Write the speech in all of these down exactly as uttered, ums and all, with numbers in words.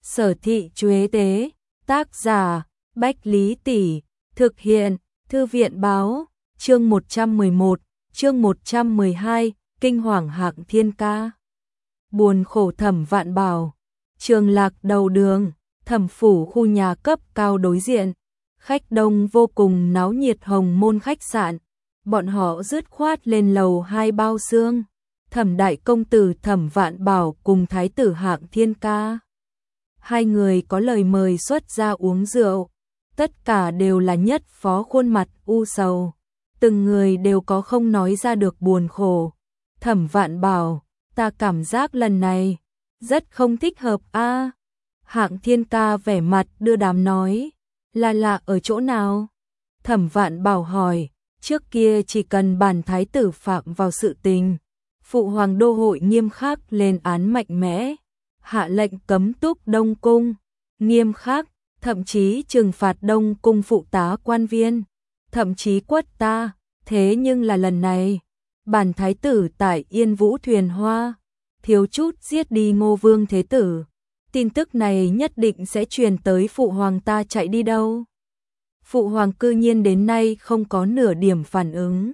Sở thị Chuế tế, tác giả, Bách Lý Tỷ, thực hiện, Thư viện báo, chương một trăm mười một, chương một trăm mười hai, kinh hoàng Hạng Thiên Ca. Buồn khổ Thẩm Vạn Bảo, Trường Lạc đầu đường, Thẩm phủ khu nhà cấp cao đối diện, khách đông vô cùng náo nhiệt Hồng Môn khách sạn, bọn họ dứt khoát lên lầu hai bao xương. Thẩm đại công tử Thẩm Vạn Bảo cùng thái tử Hạng Thiên Ca. Hai người có lời mời xuất ra uống rượu, tất cả đều là nhất phó khuôn mặt u sầu, từng người đều có không nói ra được buồn khổ. Thẩm Vạn Bảo, ta cảm giác lần này rất không thích hợp a. Hạng Thiên Ca vẻ mặt đưa đám nói, là lạ ở chỗ nào? Thẩm Vạn Bảo hỏi, trước kia chỉ cần bản thái tử phạm vào sự tình, phụ hoàng đô hội nghiêm khắc lên án mạnh mẽ, hạ lệnh cấm túc Đông Cung, nghiêm khắc, thậm chí trừng phạt Đông Cung phụ tá quan viên, thậm chí quất ta. Thế nhưng là lần này, bản thái tử tại Yên Vũ thuyền hoa, thiếu chút giết đi Ngô Vương Thế Tử. Tin tức này nhất định sẽ truyền tới phụ hoàng, ta chạy đi đâu? Phụ hoàng cư nhiên đến nay không có nửa điểm phản ứng.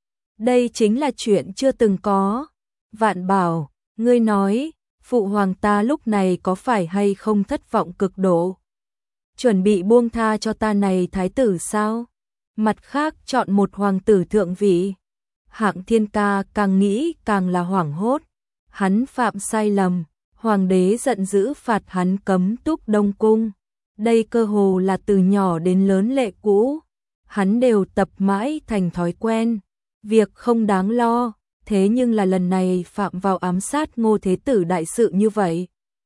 Đây chính là chuyện chưa từng có. Vạn Bảo, ngươi nói, phụ hoàng ta lúc này có phải hay không thất vọng cực độ? Chuẩn bị buông tha cho ta này thái tử sao? Mặt khác chọn một hoàng tử thượng vị. Hạng Thiên Ca càng nghĩ càng là hoảng hốt. Hắn phạm sai lầm, hoàng đế giận dữ phạt hắn cấm túc Đông Cung. Đây cơ hồ là từ nhỏ đến lớn lệ cũ. Hắn đều tập mãi thành thói quen. Việc không đáng lo, thế nhưng là lần này phạm vào ám sát Ngô Thế Tử đại sự như vậy.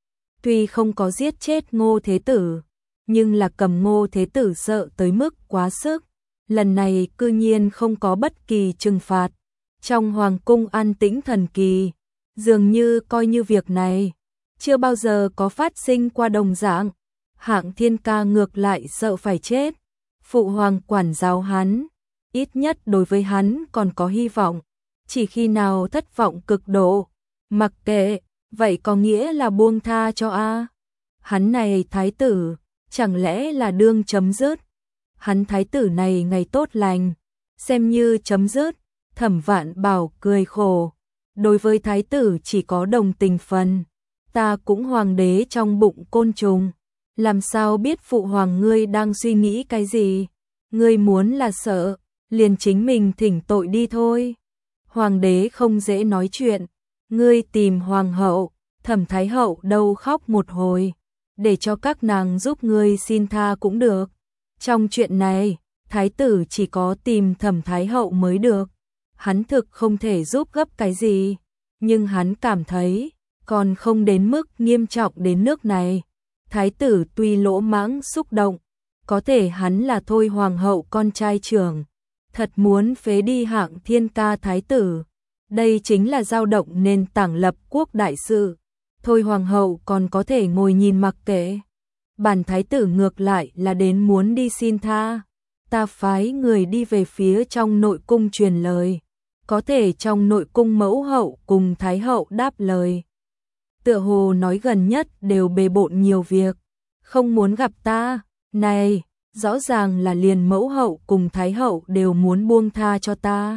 Tuy không có giết chết Ngô Thế Tử, nhưng là cầm Ngô Thế Tử sợ tới mức quá sức. Lần này cư nhiên không có bất kỳ trừng phạt. Trong hoàng cung an tĩnh thần kỳ, dường như coi như việc này chưa bao giờ có phát sinh qua đồng dạng. Hạng Thiên Ca ngược lại sợ phải chết. Phụ hoàng quản giáo hắn, ít nhất đối với hắn còn có hy vọng. Chỉ khi nào thất vọng cực độ, mặc kệ, vậy có nghĩa là buông tha cho a. Hắn này thái tử, chẳng lẽ là đương chấm dứt? Hắn thái tử này ngày tốt lành, xem như chấm dứt. Thẩm Vạn Bảo cười khổ, đối với thái tử chỉ có đồng tình phần. Ta cũng hoàng đế trong bụng côn trùng, làm sao biết phụ hoàng ngươi đang suy nghĩ cái gì? Ngươi muốn là sợ, liền chính mình thỉnh tội đi thôi. Hoàng đế không dễ nói chuyện, ngươi tìm hoàng hậu, Thẩm thái hậu đâu khóc một hồi, để cho các nàng giúp ngươi xin tha cũng được. Trong chuyện này, thái tử chỉ có tìm Thẩm thái hậu mới được. Hắn thực không thể giúp gấp cái gì, nhưng hắn cảm thấy còn không đến mức nghiêm trọng đến nước này. Thái tử tuy lỗ mãng xúc động, có thể hắn là Thôi hoàng hậu con trai trưởng, thật muốn phế đi Hạng Thiên Ca thái tử, đây chính là dao động nền tảng lập quốc đại sự. Thôi hoàng hậu còn có thể ngồi nhìn mặc kệ. Bản thái tử ngược lại là đến muốn đi xin tha. Ta phái người đi về phía trong nội cung truyền lời, có thể trong nội cung mẫu hậu cùng thái hậu đáp lời. Tựa hồ nói gần nhất đều bề bộn nhiều việc, không muốn gặp ta. Này, rõ ràng là liền mẫu hậu cùng thái hậu đều muốn buông tha cho ta.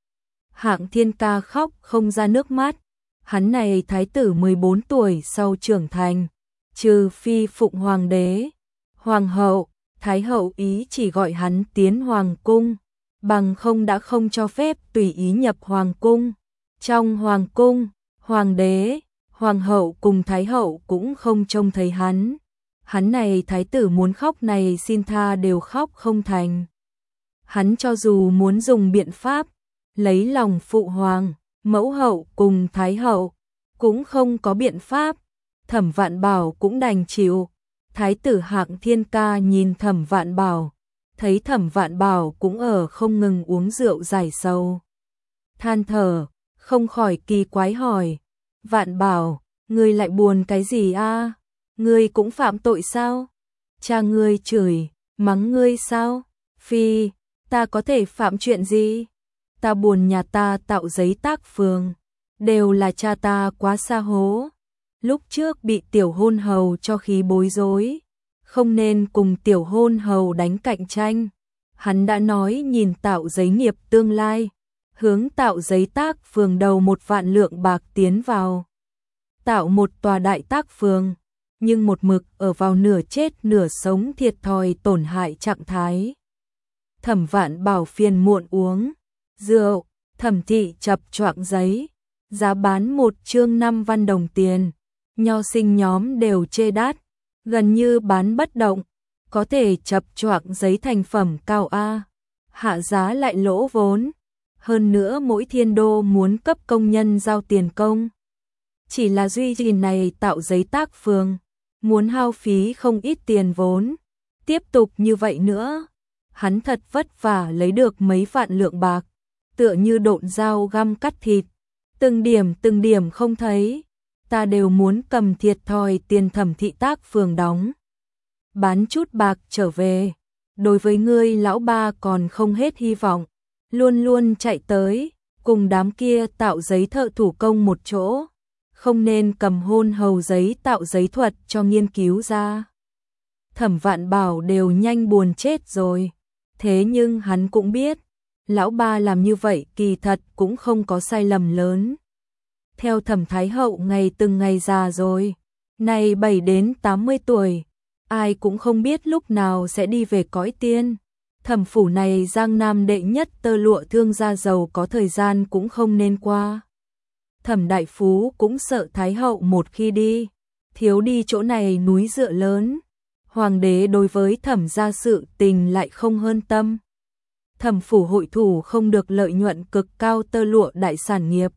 Hạng Thiên Ca khóc không ra nước mắt. Hắn này thái tử mười bốn tuổi sau trưởng thành, trừ phi phụng hoàng đế, hoàng hậu, thái hậu ý chỉ gọi hắn tiến hoàng cung, bằng không đã không cho phép tùy ý nhập hoàng cung. Trong hoàng cung, hoàng đế, hoàng hậu cùng thái hậu cũng không trông thấy hắn. Hắn này thái tử muốn khóc này xin tha đều khóc không thành. Hắn cho dù muốn dùng biện pháp lấy lòng phụ hoàng, mẫu hậu cùng thái hậu, cũng không có biện pháp. Thẩm Vạn Bảo cũng đành chịu. Thái tử Hạng Thiên Ca nhìn Thẩm Vạn Bảo, thấy Thẩm Vạn Bảo cũng ở không ngừng uống rượu giải sầu, than thở, không khỏi kỳ quái hỏi, Vạn Bảo, ngươi lại buồn cái gì a? Ngươi cũng phạm tội sao? Cha ngươi chửi, mắng ngươi sao? Phi, ta có thể phạm chuyện gì? Ta buồn nhà ta tạo giấy tác phường, đều là cha ta quá xa hố. lúc trước bị tiểu hôn hầu cho khí bối rối, không nên cùng tiểu hôn hầu đánh cạnh tranh. Hắn đã nói nhìn tạo giấy nghiệp tương lai, hướng tạo giấy tác phường đầu một vạn lượng bạc tiến vào. Tạo một tòa đại tác phường, nhưng một mực ở vào nửa chết nửa sống thiệt thòi tổn hại trạng thái. Thẩm Vạn Bảo phiền muộn uống rượu, Thẩm thị chập choạng giấy, giá bán một chương năm văn đồng tiền, nho sinh nhóm đều chê đắt, gần như bán bất động, có thể chập choạng giấy thành phẩm cao a, hạ giá lại lỗ vốn, hơn nữa mỗi thiên đô muốn cấp công nhân giao tiền công. Chỉ là duy trì này tạo giấy tác phường, muốn hao phí không ít tiền vốn, tiếp tục như vậy nữa, hắn thật vất vả lấy được mấy vạn lượng bạc, tựa như độn dao găm cắt thịt, từng điểm từng điểm không thấy, ta đều muốn cầm thiệt thòi tiền Thẩm thị tác phường đóng. Bán chút bạc trở về, đối với ngươi lão ba còn không hết hy vọng, luôn luôn chạy tới, cùng đám kia tạo giấy thợ thủ công một chỗ, không nên cầm hôn hầu giấy tạo giấy thuật cho nghiên cứu ra. Thẩm Vạn Bảo đều nhanh buồn chết rồi, thế nhưng hắn cũng biết, lão ba làm như vậy kỳ thật cũng không có sai lầm lớn. Theo Thẩm Thái Hậu ngày từng ngày già rồi, này bảy đến tám mươi tuổi, ai cũng không biết lúc nào sẽ đi về cõi tiên. Thẩm phủ này Giang Nam đệ nhất tơ lụa thương gia giàu có thời gian cũng không nên qua. Thẩm đại phú cũng sợ Thái Hậu một khi đi, thiếu đi chỗ này núi dựa lớn. Hoàng đế đối với Thẩm gia sự tình lại không hơn tâm. Thẩm phủ hội thủ không được lợi nhuận cực cao tơ lụa đại sản nghiệp.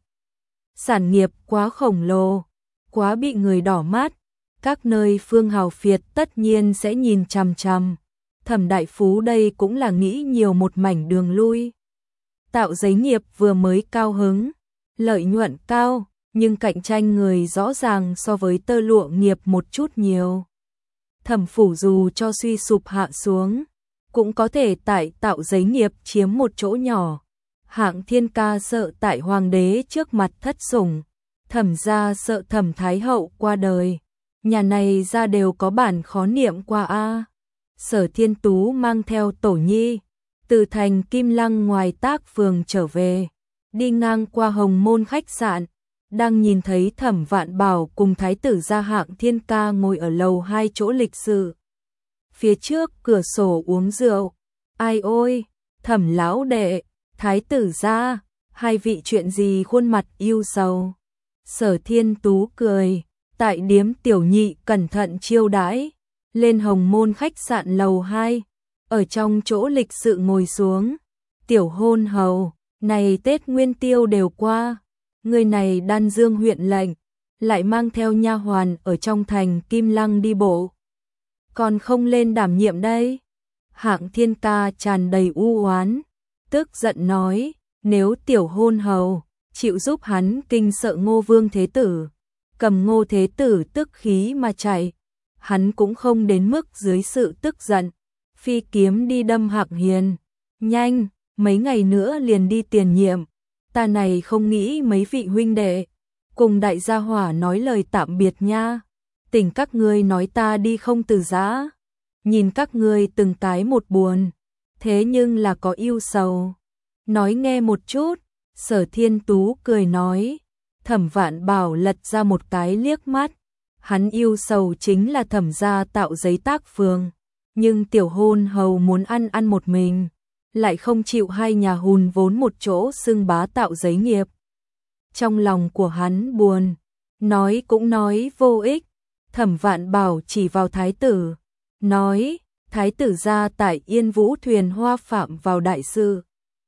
Sản nghiệp quá khổng lồ, quá bị người đỏ mắt, các nơi phương hào phiệt tất nhiên sẽ nhìn chằm chằm. Thẩm đại phú đây cũng là nghĩ nhiều một mảnh đường lui. Tạo giấy nghiệp vừa mới cao hứng, lợi nhuận cao, nhưng cạnh tranh người rõ ràng so với tơ lụa nghiệp một chút nhiều. Thẩm phủ dù cho suy sụp hạ xuống, cũng có thể tại tạo giấy nghiệp chiếm một chỗ nhỏ. Hạng Thiên Ca sợ tại hoàng đế trước mặt thất sủng, Thẩm gia sợ Thẩm Thái Hậu qua đời, nhà này ra đều có bản khó niệm qua a. Sở Thiên Tú mang theo Tổ Nhi, từ thành Kim Lăng ngoài tác phường trở về, đi ngang qua Hồng Môn khách sạn, đang nhìn thấy Thẩm Vạn Bảo cùng Thái tử gia Hạng Thiên Ca ngồi ở lầu hai chỗ lịch sự. Phía trước cửa sổ uống rượu, ai ôi, Thẩm lão đệ, Thái tử gia, hai vị chuyện gì khuôn mặt yêu sầu. Sở Thiên Tú cười, tại điếm tiểu nhị cẩn thận chiêu đãi, lên Hồng Môn khách sạn lầu hai, ở trong chỗ lịch sự ngồi xuống. Tiểu hôn hầu, này Tết Nguyên Tiêu đều qua, người này Đan Dương huyện lệnh, lại mang theo nha hoàn ở trong thành Kim Lăng đi bộ, còn không lên đảm nhiệm đây. Hạng Thiên Ca tràn đầy u oán, tức giận nói, nếu tiểu hôn hầu chịu giúp hắn kinh sợ Ngô Vương Thế Tử, cầm Ngô Thế Tử tức khí mà chạy, hắn cũng không đến mức dưới sự tức giận, phi kiếm đi đâm Hạng Hiền. Nhanh, mấy ngày nữa liền đi tiền nhiệm, ta này không nghĩ mấy vị huynh đệ, cùng đại gia hỏa nói lời tạm biệt nha, tỉnh các ngươi nói ta đi không từ giã, nhìn các ngươi từng cái một buồn, thế nhưng là có yêu sầu. Nói nghe một chút, Sở Thiên Tú cười nói, Thẩm Vạn Bảo lật ra một cái liếc mắt, hắn yêu sầu chính là Thẩm gia tạo giấy tác phường, nhưng tiểu hôn hầu muốn ăn ăn một mình, lại không chịu hai nhà hùn vốn một chỗ xưng bá tạo giấy nghiệp. Trong lòng của hắn buồn, nói cũng nói vô ích. Thẩm Vạn Bảo chỉ vào thái tử, nói, thái tử gia tại Yên Vũ thuyền hoa phạm vào đại sự.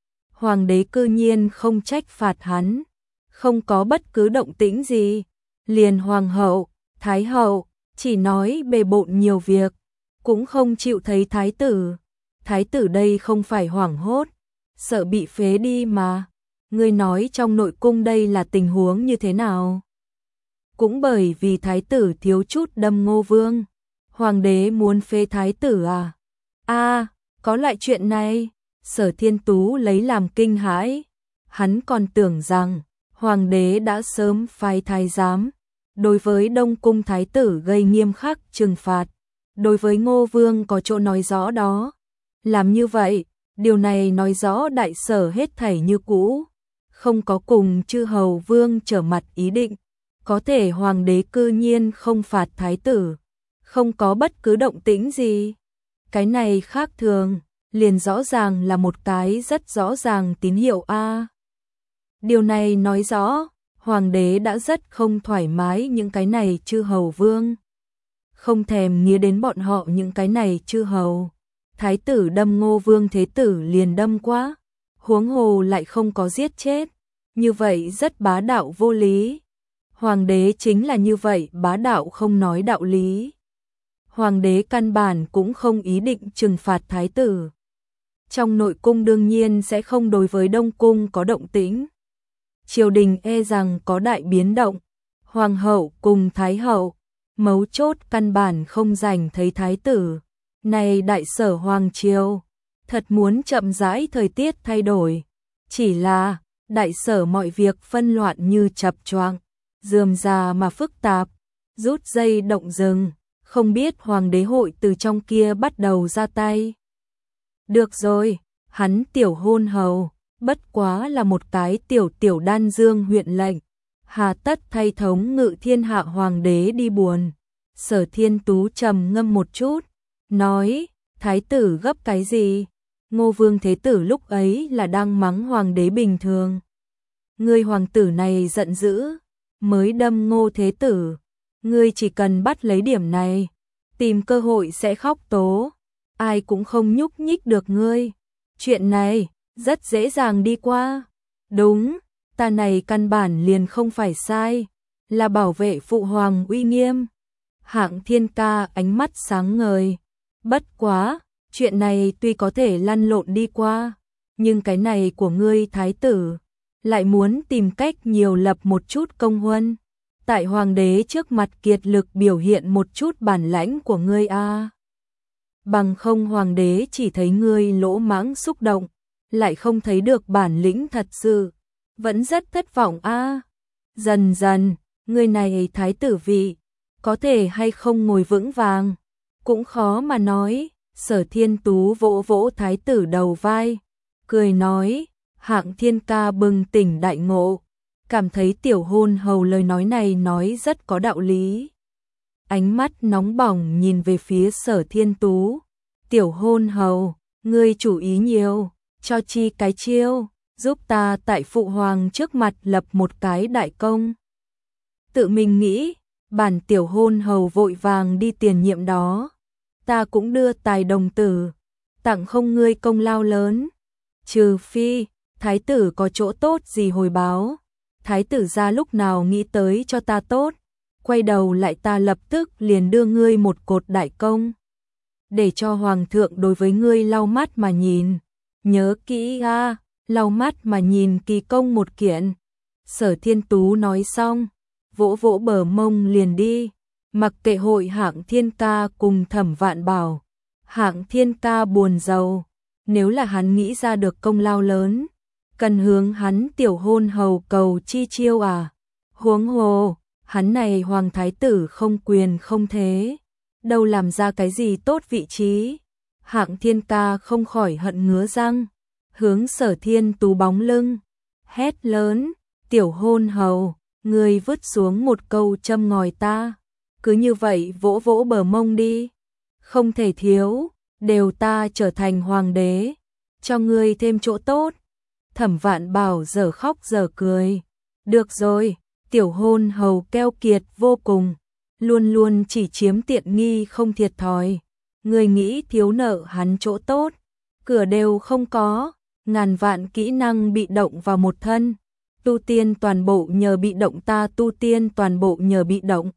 Hoàng đế cư nhiên không trách phạt hắn, không có bất cứ động tĩnh gì, liền hoàng hậu, thái hậu, chỉ nói bề bộn nhiều việc, cũng không chịu thấy thái tử. Thái tử đây không phải hoảng hốt, sợ bị phế đi mà. Ngươi nói trong nội cung đây là tình huống như thế nào? Cũng bởi vì thái tử thiếu chút đâm Ngô Vương, hoàng đế muốn phế thái tử à? A, à, có lại chuyện này. Sở Thiên Tú lấy làm kinh hãi, hắn còn tưởng rằng hoàng đế đã sớm phái thái giám đối với Đông Cung Thái tử gây nghiêm khắc trừng phạt, đối với Ngô Vương có chỗ nói rõ đó. Làm như vậy, điều này nói rõ Đại Sở hết thảy như cũ, không có cùng chư hầu vương trở mặt ý định. Có thể hoàng đế cư nhiên không phạt thái tử, không có bất cứ động tĩnh gì. Cái này khác thường, liền rõ ràng là một cái rất rõ ràng tín hiệu a. Điều này nói rõ, hoàng đế đã rất không thoải mái những cái này chư hầu vương. Không thèm nghĩ đến bọn họ những cái này chư hầu. Thái tử đâm Ngô Vương thế tử liền đâm quá, huống hồ lại không có giết chết. Như vậy rất bá đạo vô lý. Hoàng đế chính là như vậy, bá đạo không nói đạo lý. Hoàng đế căn bản cũng không ý định trừng phạt thái tử. Trong nội cung đương nhiên sẽ không đối với Đông Cung có động tĩnh. Triều đình e rằng có đại biến động. Hoàng hậu cùng thái hậu, mấu chốt căn bản không rảnh thấy thái tử. Này Đại Sở hoàng triều, thật muốn chậm rãi thời tiết thay đổi. Chỉ là, Đại Sở mọi việc phân loạn như chập choạng, rườm rà mà phức tạp, rút dây động rừng, không biết hoàng đế hội từ trong kia bắt đầu ra tay. Được rồi, hắn tiểu hôn hầu, bất quá là một cái tiểu tiểu đan dương huyện lệnh, hà tất thay thống ngự thiên hạ hoàng đế đi buồn. Sở Thiên Tú trầm ngâm một chút, nói, thái tử gấp cái gì? Ngô Vương thế tử lúc ấy là đang mắng hoàng đế bình thường. Ngươi hoàng tử này giận dữ, mới đâm Ngô thế tử. Ngươi chỉ cần bắt lấy điểm này, tìm cơ hội sẽ khóc tố. Ai cũng không nhúc nhích được ngươi. Chuyện này, rất dễ dàng đi qua. Đúng, ta này căn bản liền không phải sai, là bảo vệ phụ hoàng uy nghiêm. Hạng Thiên Ca ánh mắt sáng ngời. Bất quá, chuyện này tuy có thể lăn lộn đi qua, nhưng cái này của ngươi thái tử, lại muốn tìm cách nhiều lập một chút công huân. Tại hoàng đế trước mặt kiệt lực biểu hiện một chút bản lãnh của ngươi a. Bằng không hoàng đế chỉ thấy ngươi lỗ mãng xúc động, lại không thấy được bản lĩnh thật sự, vẫn rất thất vọng a. Dần dần, ngươi này thái tử vị, có thể hay không ngồi vững vàng, cũng khó mà nói. Sở Thiên Tú vỗ vỗ thái tử đầu vai, cười nói, Hạng Thiên Ca bừng tỉnh đại ngộ, cảm thấy tiểu hôn hầu lời nói này nói rất có đạo lý. Ánh mắt nóng bỏng nhìn về phía Sở Thiên Tú, tiểu hôn hầu, ngươi chủ ý nhiều, cho chi cái chiêu, giúp ta tại phụ hoàng trước mặt lập một cái đại công. Tự mình nghĩ, bản tiểu hôn hầu vội vàng đi tiền nhiệm đó. Ta cũng đưa tài đồng tử, tặng không ngươi công lao lớn. Trừ phi, thái tử có chỗ tốt gì hồi báo. Thái tử ra lúc nào nghĩ tới cho ta tốt, quay đầu lại ta lập tức liền đưa ngươi một cột đại công. Để cho hoàng thượng đối với ngươi lau mắt mà nhìn. Nhớ kỹ a, lau mắt mà nhìn kỳ công một kiện. Sở Thiên Tú nói xong, vỗ vỗ bờ mông liền đi. Mặc kệ hội Hạng Thiên Ca cùng Thẩm Vạn Bảo, Hạng Thiên Ca buồn rầu, nếu là hắn nghĩ ra được công lao lớn, cần hướng hắn tiểu hôn hầu cầu chi chiêu à? Huống hồ, hắn này hoàng thái tử không quyền không thế, đâu làm ra cái gì tốt vị trí. Hạng Thiên Ca không khỏi hận ngứa răng, hướng Sở Thiên Tú bóng lưng, hét lớn, tiểu hôn hầu, ngươi vứt xuống một câu châm ngòi ta. Cứ như vậy vỗ vỗ bờ mông đi, không thể thiếu, đều ta trở thành hoàng đế, cho ngươi thêm chỗ tốt. Thẩm Vạn Bảo giờ khóc giờ cười, được rồi, tiểu hôn hầu keo kiệt vô cùng, luôn luôn chỉ chiếm tiện nghi không thiệt thòi, ngươi nghĩ thiếu nợ hắn chỗ tốt, cửa đều không có, ngàn vạn kỹ năng bị động vào một thân, tu tiên toàn bộ nhờ bị động ta tu tiên toàn bộ nhờ bị động.